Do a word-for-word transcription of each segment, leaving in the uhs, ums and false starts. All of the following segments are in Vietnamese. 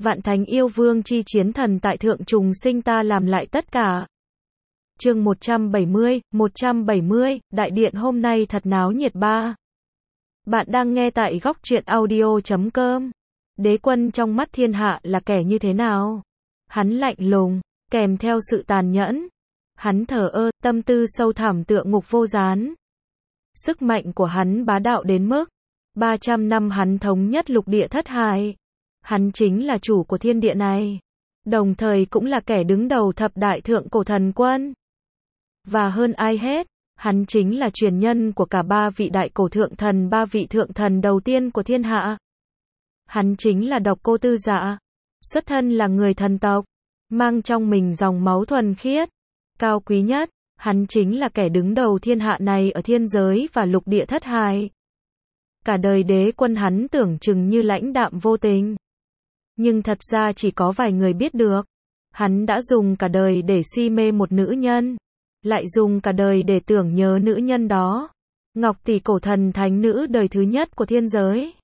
Vạn thánh yêu vương chi chiến thần tại thượng trùng sinh ta làm lại tất cả. Chương một trăm bảy mươi, một trăm bảy mươi, đại điện hôm nay thật náo nhiệt ba. Bạn đang nghe tại góc truyện audio chấm com. Đế quân trong mắt thiên hạ là kẻ như thế nào? Hắn lạnh lùng, kèm theo sự tàn nhẫn. Hắn thờ ơ, tâm tư sâu thẳm tựa ngục vô gián. Sức mạnh của hắn bá đạo đến mức ba trăm năm hắn thống nhất lục địa thất hải. Hắn chính là chủ của thiên địa này, đồng thời cũng là kẻ đứng đầu thập đại thượng cổ thần quân. Và hơn ai hết, hắn chính là truyền nhân của cả ba vị đại cổ thượng thần, ba vị thượng thần đầu tiên của thiên hạ. Hắn chính là Độc Cô Tư Dạ, xuất thân là người thần tộc, mang trong mình dòng máu thuần khiết, cao quý nhất. Hắn chính là kẻ đứng đầu thiên hạ này ở thiên giới và lục địa thất hải. Cả đời đế quân hắn tưởng chừng như lãnh đạm vô tình, nhưng thật ra chỉ có vài người biết được. Hắn đã dùng cả đời để si mê một nữ nhân, lại dùng cả đời để tưởng nhớ nữ nhân đó. Ngọc Tỷ, cổ thần thánh nữ đời thứ nhất của thiên giới.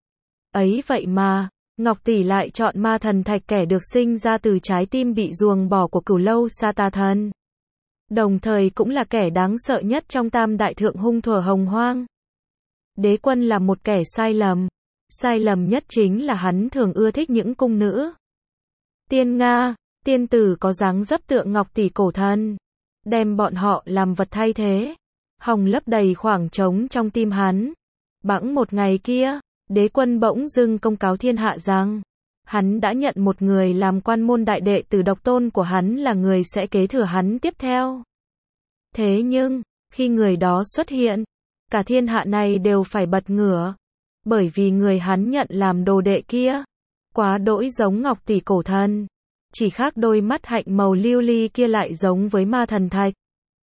Ấy vậy mà, Ngọc Tỷ lại chọn ma thần thạch, kẻ được sinh ra từ trái tim bị ruồng bỏ của Cửu Lâu Sa Tà Thần. Đồng thời cũng là kẻ đáng sợ nhất trong tam đại thượng hung thuở hồng hoang. Đế quân là một kẻ sai lầm. Sai lầm nhất chính là hắn thường ưa thích những cung nữ tiên Nga, tiên tử có dáng dấp tượng Ngọc Tỷ cổ thần, đem bọn họ làm vật thay thế, hòng lấp đầy khoảng trống trong tim hắn. Bẵng một ngày kia, đế quân bỗng dưng công cáo thiên hạ rằng hắn đã nhận một người làm quan môn đại đệ tử độc tôn của hắn là người sẽ kế thừa hắn tiếp theo. Thế nhưng, khi người đó xuất hiện, cả thiên hạ này đều phải bật ngửa. Bởi vì người hắn nhận làm đồ đệ kia quá đỗi giống Ngọc Tỷ cổ thần, chỉ khác đôi mắt hạnh màu lưu ly kia lại giống với ma thần thạch.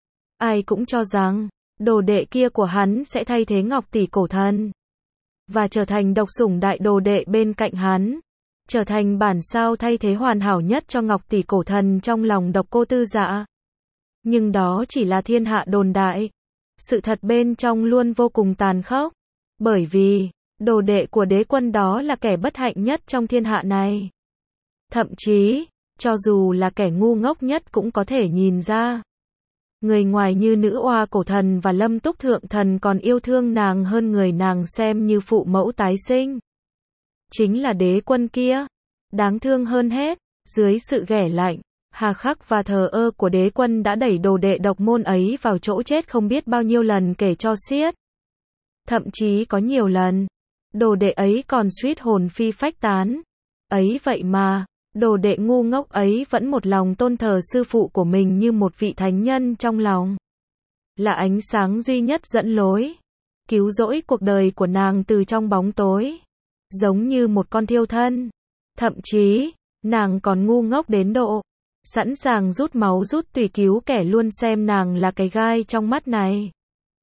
Ai cũng cho rằng đồ đệ kia của hắn sẽ thay thế Ngọc Tỷ cổ thần và trở thành độc sủng đại đồ đệ bên cạnh hắn, trở thành bản sao thay thế hoàn hảo nhất cho Ngọc Tỷ cổ thần trong lòng Độc Cô Tư Dạ. Nhưng đó chỉ là thiên hạ đồn đại. Sự thật bên trong luôn vô cùng tàn khốc, bởi vì đồ đệ của đế quân đó là kẻ bất hạnh nhất trong thiên hạ này. Thậm chí, cho dù là kẻ ngu ngốc nhất cũng có thể nhìn ra. Người ngoài như nữ oa cổ thần và Lâm Túc thượng thần còn yêu thương nàng hơn người nàng xem như phụ mẫu tái sinh. Chính là đế quân kia. Đáng thương hơn hết, dưới sự ghẻ lạnh, hà khắc và thờ ơ của đế quân đã đẩy đồ đệ độc môn ấy vào chỗ chết không biết bao nhiêu lần kể cho xiết. Thậm chí có nhiều lần, đồ đệ ấy còn suýt hồn phi phách tán. Ấy vậy mà, đồ đệ ngu ngốc ấy vẫn một lòng tôn thờ sư phụ của mình như một vị thánh nhân trong lòng. Là ánh sáng duy nhất dẫn lối, cứu rỗi cuộc đời của nàng từ trong bóng tối. Giống như một con thiêu thân. Thậm chí, nàng còn ngu ngốc đến độ sẵn sàng rút máu rút tủy cứu kẻ luôn xem nàng là cái gai trong mắt này.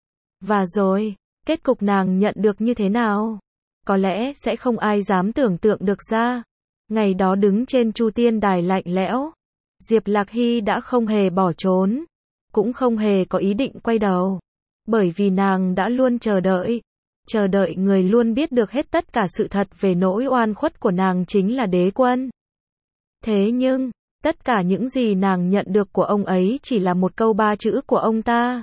Và rồi, kết cục nàng nhận được như thế nào? Có lẽ sẽ không ai dám tưởng tượng được ra. Ngày đó đứng trên Chu Tiên Đài lạnh lẽo, Diệp Lạc Hy đã không hề bỏ trốn, cũng không hề có ý định quay đầu. Bởi vì nàng đã luôn chờ đợi, chờ đợi người luôn biết được hết tất cả sự thật về nỗi oan khuất của nàng chính là đế quân. Thế nhưng, tất cả những gì nàng nhận được của ông ấy chỉ là một câu ba chữ của ông ta.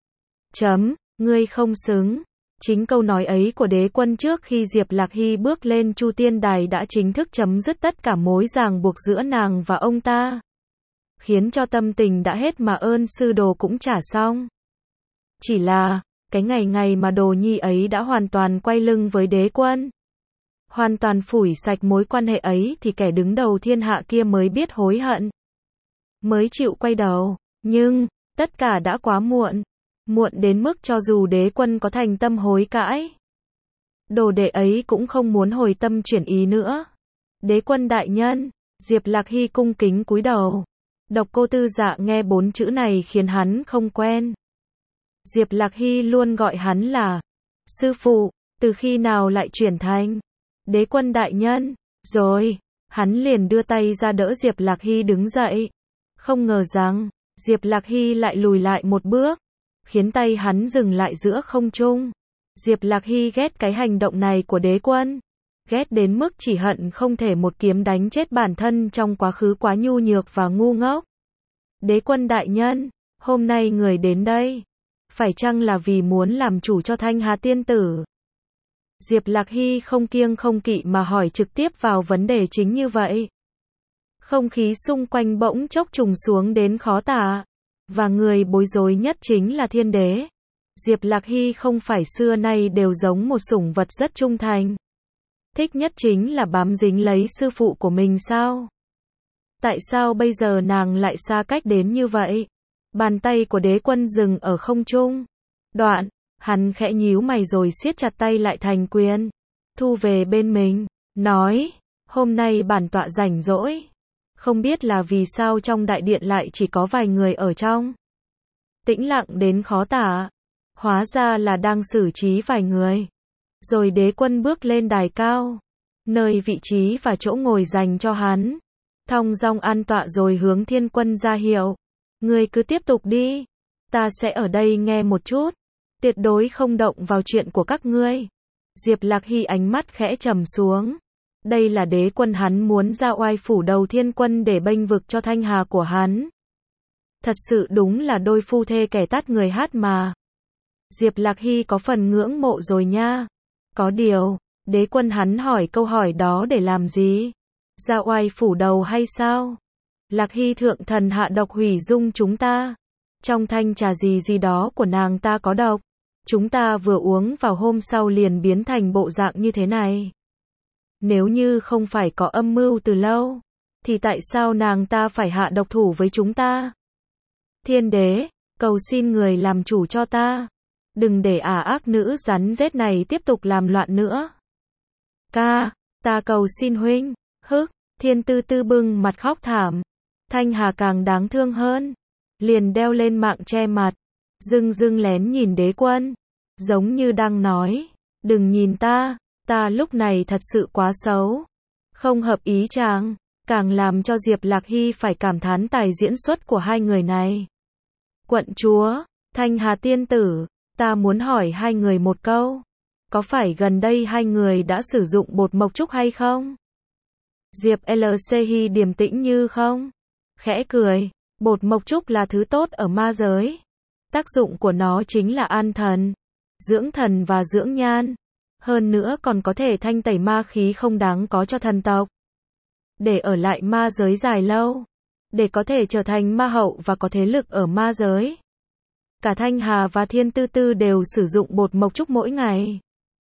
Chấm, ngươi không xứng. Chính câu nói ấy của đế quân trước khi Diệp Lạc Hy bước lên Chu Tiên Đài đã chính thức chấm dứt tất cả mối ràng buộc giữa nàng và ông ta. Khiến cho tâm tình đã hết mà ơn sư đồ cũng trả xong. Chỉ là, cái ngày ngày mà đồ nhi ấy đã hoàn toàn quay lưng với đế quân, hoàn toàn phủi sạch mối quan hệ ấy thì kẻ đứng đầu thiên hạ kia mới biết hối hận, mới chịu quay đầu. Nhưng, tất cả đã quá muộn. Muộn đến mức cho dù đế quân có thành tâm hối cãi, đồ đệ ấy cũng không muốn hồi tâm chuyển ý nữa. Đế quân đại nhân, Diệp Lạc Hy cung kính cúi đầu. Độc Cô Tư Dạ nghe bốn chữ này khiến hắn không quen. Diệp Lạc Hy luôn gọi hắn là sư phụ, từ khi nào lại chuyển thành đế quân đại nhân? Rồi, hắn liền đưa tay ra đỡ Diệp Lạc Hy đứng dậy. Không ngờ rằng, Diệp Lạc Hy lại lùi lại một bước, khiến tay hắn dừng lại giữa không trung. Diệp Lạc Hy ghét cái hành động này của đế quân. ghét đến mức chỉ hận không thể một kiếm đánh chết bản thân trong quá khứ quá nhu nhược và ngu ngốc. Đế quân đại nhân, hôm nay người đến đây, phải chăng là vì muốn làm chủ cho Thanh Hà tiên tử? Diệp Lạc Hy không kiêng không kỵ mà hỏi trực tiếp vào vấn đề chính như vậy. Không khí xung quanh bỗng chốc trùng xuống đến khó tả, và người bối rối nhất chính là Thiên Đế. Diệp Lạc Hy không phải xưa nay đều giống một sủng vật rất trung thành. Thích nhất chính là bám dính lấy sư phụ của mình sao? Tại sao bây giờ nàng lại xa cách đến như vậy? Bàn tay của đế quân dừng ở không trung. Đoạn, hắn khẽ nhíu mày rồi siết chặt tay lại thành quyền. Thu về bên mình, nói, hôm nay bản tọa rảnh rỗi. Không biết là vì sao trong đại điện lại chỉ có vài người ở trong. Tĩnh lặng đến khó tả. Hóa ra là đang xử trí vài người. Rồi đế quân bước lên đài cao. Nơi vị trí và chỗ ngồi dành cho hắn. Thong dong an tọa rồi hướng Thiên Quân ra hiệu. Ngươi cứ tiếp tục đi. Ta sẽ ở đây nghe một chút. Tuyệt đối không động vào chuyện của các ngươi. Diệp Lạc Hy ánh mắt khẽ trầm xuống. Đây là đế quân hắn muốn ra oai phủ đầu Thiên Quân để bênh vực cho Thanh Hà của hắn. Thật sự đúng là đôi phu thê kẻ tát người hát mà. Diệp Lạc Hy có phần ngưỡng mộ rồi nha. Có điều, đế quân hắn hỏi câu hỏi đó để làm gì? Ra oai phủ đầu hay sao? Lạc Hy thượng thần hạ độc hủy dung chúng ta. Trong thanh trà gì gì đó của nàng ta có độc. Chúng ta vừa uống vào hôm sau liền biến thành bộ dạng như thế này. Nếu như không phải có âm mưu từ lâu, thì tại sao nàng ta phải hạ độc thủ với chúng ta? Thiên Đế, cầu xin người làm chủ cho ta. Đừng để ả ác nữ rắn rết này tiếp tục làm loạn nữa. Ca, ta cầu xin huynh. Hức, Thiên Tư Tư bưng mặt khóc thảm. Thanh Hà càng đáng thương hơn. Liền đeo lên mạng che mặt. Dưng dưng lén nhìn đế quân. Giống như đang nói. Đừng nhìn ta. Ta lúc này thật sự quá xấu. Không hợp ý chàng. Càng làm cho Diệp Lạc Hy phải cảm thán tài diễn xuất của hai người này. Quận chúa, Thanh Hà tiên tử. Ta muốn hỏi hai người một câu. Có phải gần đây hai người đã sử dụng bột mộc trúc hay không? Diệp lờ xê Hy điềm tĩnh như không. Khẽ cười. Bột mộc trúc là thứ tốt ở ma giới. Tác dụng của nó chính là an thần, dưỡng thần và dưỡng nhan. Hơn nữa còn có thể thanh tẩy ma khí không đáng có cho thần tộc. Để ở lại ma giới dài lâu. Để có thể trở thành ma hậu và có thế lực ở ma giới. Cả Thanh Hà và Thiên Tư Tư đều sử dụng bột mộc trúc mỗi ngày.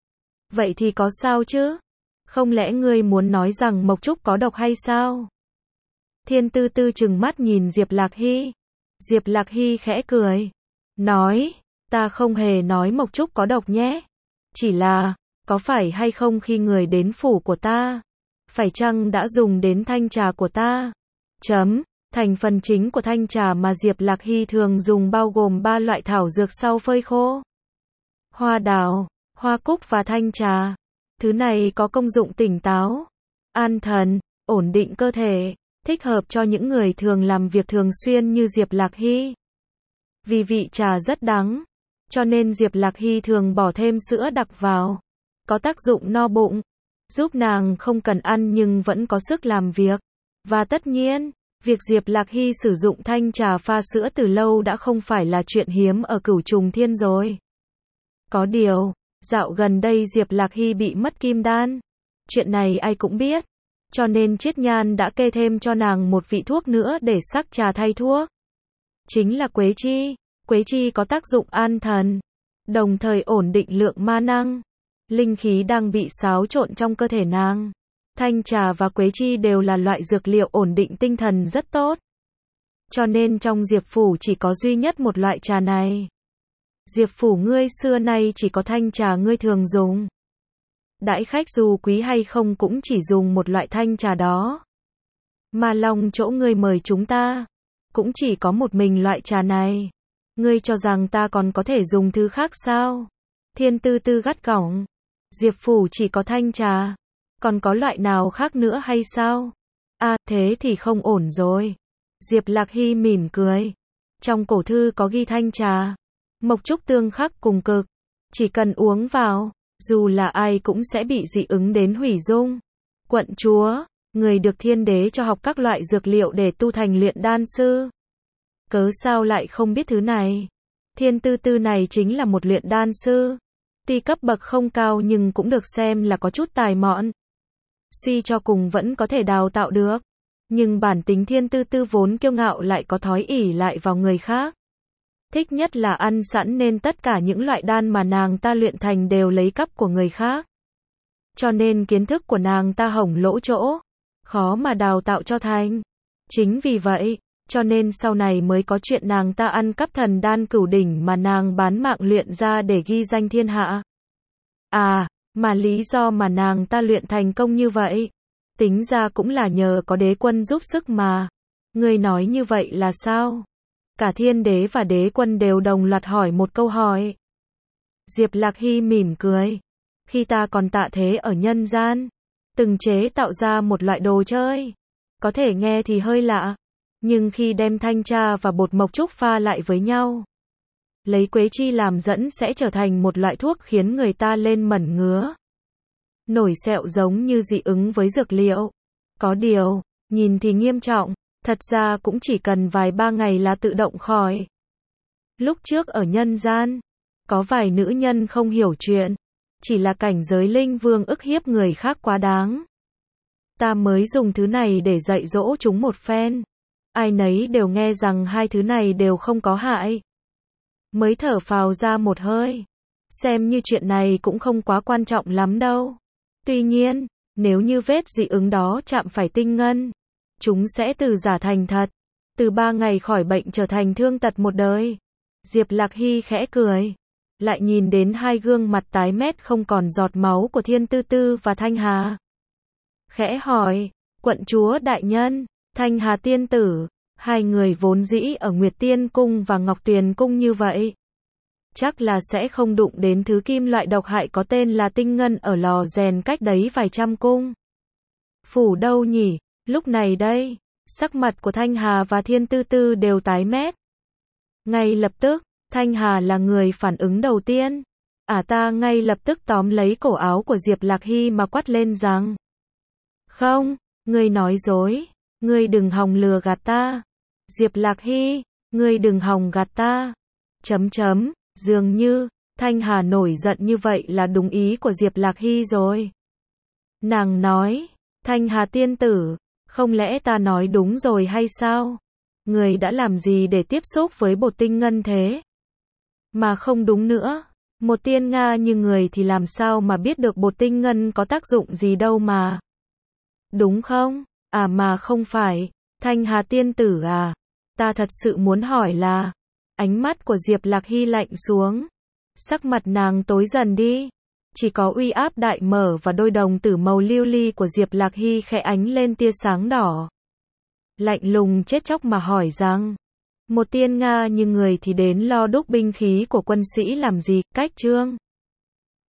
Vậy thì có sao chứ? Không lẽ ngươi muốn nói rằng mộc trúc có độc hay sao? Thiên Tư Tư trừng mắt nhìn Diệp Lạc Hy. Diệp Lạc Hy khẽ cười. Nói, ta không hề nói mộc trúc có độc nhé. Chỉ là, có phải hay không khi người đến phủ của ta? Phải chăng đã dùng đến thanh trà của ta? Chấm. Thành phần chính của thanh trà mà Diệp Lạc Hy thường dùng bao gồm ba loại thảo dược sau phơi khô. Hoa đào, hoa cúc và thanh trà. Thứ này có công dụng tỉnh táo, an thần, ổn định cơ thể, thích hợp cho những người thường làm việc thường xuyên như Diệp Lạc Hy. Vì vị trà rất đắng, cho nên Diệp Lạc Hy thường bỏ thêm sữa đặc vào. Có tác dụng no bụng, giúp nàng không cần ăn nhưng vẫn có sức làm việc. Và tất nhiên, việc Diệp Lạc Hy sử dụng thanh trà pha sữa từ lâu đã không phải là chuyện hiếm ở Cửu Trùng Thiên rồi. Có điều, dạo gần đây Diệp Lạc Hy bị mất kim đan. Chuyện này ai cũng biết. Cho nên Triết Nhan đã kê thêm cho nàng một vị thuốc nữa để sắc trà thay thuốc. Chính là quế chi. Quế chi có tác dụng an thần, đồng thời ổn định lượng ma năng, linh khí đang bị xáo trộn trong cơ thể nàng. Thanh trà và quế chi đều là loại dược liệu ổn định tinh thần rất tốt. Cho nên trong Diệp phủ chỉ có duy nhất một loại trà này. Diệp phủ ngươi xưa nay chỉ có thanh trà ngươi thường dùng. Đãi khách dù quý hay không cũng chỉ dùng một loại thanh trà đó. Ma Long chỗ ngươi mời chúng ta, cũng chỉ có một mình loại trà này. Ngươi cho rằng ta còn có thể dùng thứ khác sao? Thiên Tư Tư gắt gỏng. Diệp phủ chỉ có thanh trà. Còn có loại nào khác nữa hay sao? À, thế thì không ổn rồi. Diệp Lạc Hy mỉm cười. Trong cổ thư có ghi thanh trà, mộc trúc tương khắc cùng cực. Chỉ cần uống vào, dù là ai cũng sẽ bị dị ứng đến hủy dung. Quận chúa, người được thiên đế cho học các loại dược liệu để tu thành luyện đan sư. Cớ sao lại không biết thứ này? Thiên Tư Tư này chính là một luyện đan sư. Tuy cấp bậc không cao nhưng cũng được xem là có chút tài mọn. Suy cho cùng vẫn có thể đào tạo được. Nhưng bản tính Thiên Tư Tư vốn kiêu ngạo lại có thói ỷ lại vào người khác. Thích nhất là ăn sẵn nên tất cả những loại đan mà nàng ta luyện thành đều lấy cắp của người khác. Cho nên kiến thức của nàng ta hổng lỗ chỗ, khó mà đào tạo cho thành. Chính vì vậy, cho nên sau này mới có chuyện nàng ta ăn cắp thần đan cửu đỉnh mà nàng bán mạng luyện ra để ghi danh thiên hạ. À, mà lý do mà nàng ta luyện thành công như vậy, tính ra cũng là nhờ có đế quân giúp sức mà. Ngươi nói như vậy là sao? Cả thiên đế và đế quân đều đồng loạt hỏi một câu hỏi. Diệp Lạc Hy mỉm cười. Khi ta còn tạ thế ở nhân gian, từng chế tạo ra một loại đồ chơi. Có thể nghe thì hơi lạ, nhưng khi đem thanh tra và bột mộc trúc pha lại với nhau, lấy quế chi làm dẫn sẽ trở thành một loại thuốc khiến người ta lên mẩn ngứa, nổi sẹo giống như dị ứng với dược liệu. Có điều, nhìn thì nghiêm trọng, thật ra cũng chỉ cần vài ba ngày là tự động khỏi. Lúc trước ở nhân gian, có vài nữ nhân không hiểu chuyện, chỉ là cảnh giới linh vương ức hiếp người khác quá đáng. Ta mới dùng thứ này để dạy dỗ chúng một phen. Ai nấy đều nghe rằng hai thứ này đều không có hại. Mới thở phào ra một hơi. Xem như chuyện này cũng không quá quan trọng lắm đâu. Tuy nhiên, nếu như vết dị ứng đó chạm phải tinh ngân, chúng sẽ từ giả thành thật. Từ ba ngày khỏi bệnh trở thành thương tật một đời. Diệp Lạc Hy khẽ cười. Lại nhìn đến hai gương mặt tái mét không còn giọt máu của Thiên Tư Tư và Thanh Hà. Khẽ hỏi, quận chúa đại nhân, Thanh Hà tiên tử, hai người vốn dĩ ở Nguyệt Tiên Cung và Ngọc Tuyền Cung như vậy. Chắc là sẽ không đụng đến thứ kim loại độc hại có tên là tinh ngân ở lò rèn cách đấy vài trăm cung. Phủ đâu nhỉ? Lúc này đây, sắc mặt của Thanh Hà và Thiên Tư Tư đều tái mét. Ngay lập tức, Thanh Hà là người phản ứng đầu tiên. Ả ta ngay lập tức tóm lấy cổ áo của Diệp Lạc Hy mà quát lên rằng: Không, ngươi nói dối, ngươi đừng hòng lừa gạt ta. Diệp Lạc Hy, ngươi đừng hòng gạt ta. Chấm chấm, dường như, Thanh Hà nổi giận như vậy là đúng ý của Diệp Lạc Hy rồi. Nàng nói, Thanh Hà tiên tử, không lẽ ta nói đúng rồi hay sao? Ngươi đã làm gì để tiếp xúc với bột tinh ngân thế? Mà không đúng nữa, một tiên Nga như người thì làm sao mà biết được bột tinh ngân có tác dụng gì đâu mà. Đúng không? À mà không phải, Thanh Hà tiên tử à, ta thật sự muốn hỏi là, ánh mắt của Diệp Lạc Hy lạnh xuống, sắc mặt nàng tối dần đi, chỉ có uy áp đại mở và đôi đồng tử màu lưu ly của Diệp Lạc Hy khẽ ánh lên tia sáng đỏ. Lạnh lùng chết chóc mà hỏi rằng, một tiên Nga như người thì đến lo đúc binh khí của quân sĩ làm gì, cách trương.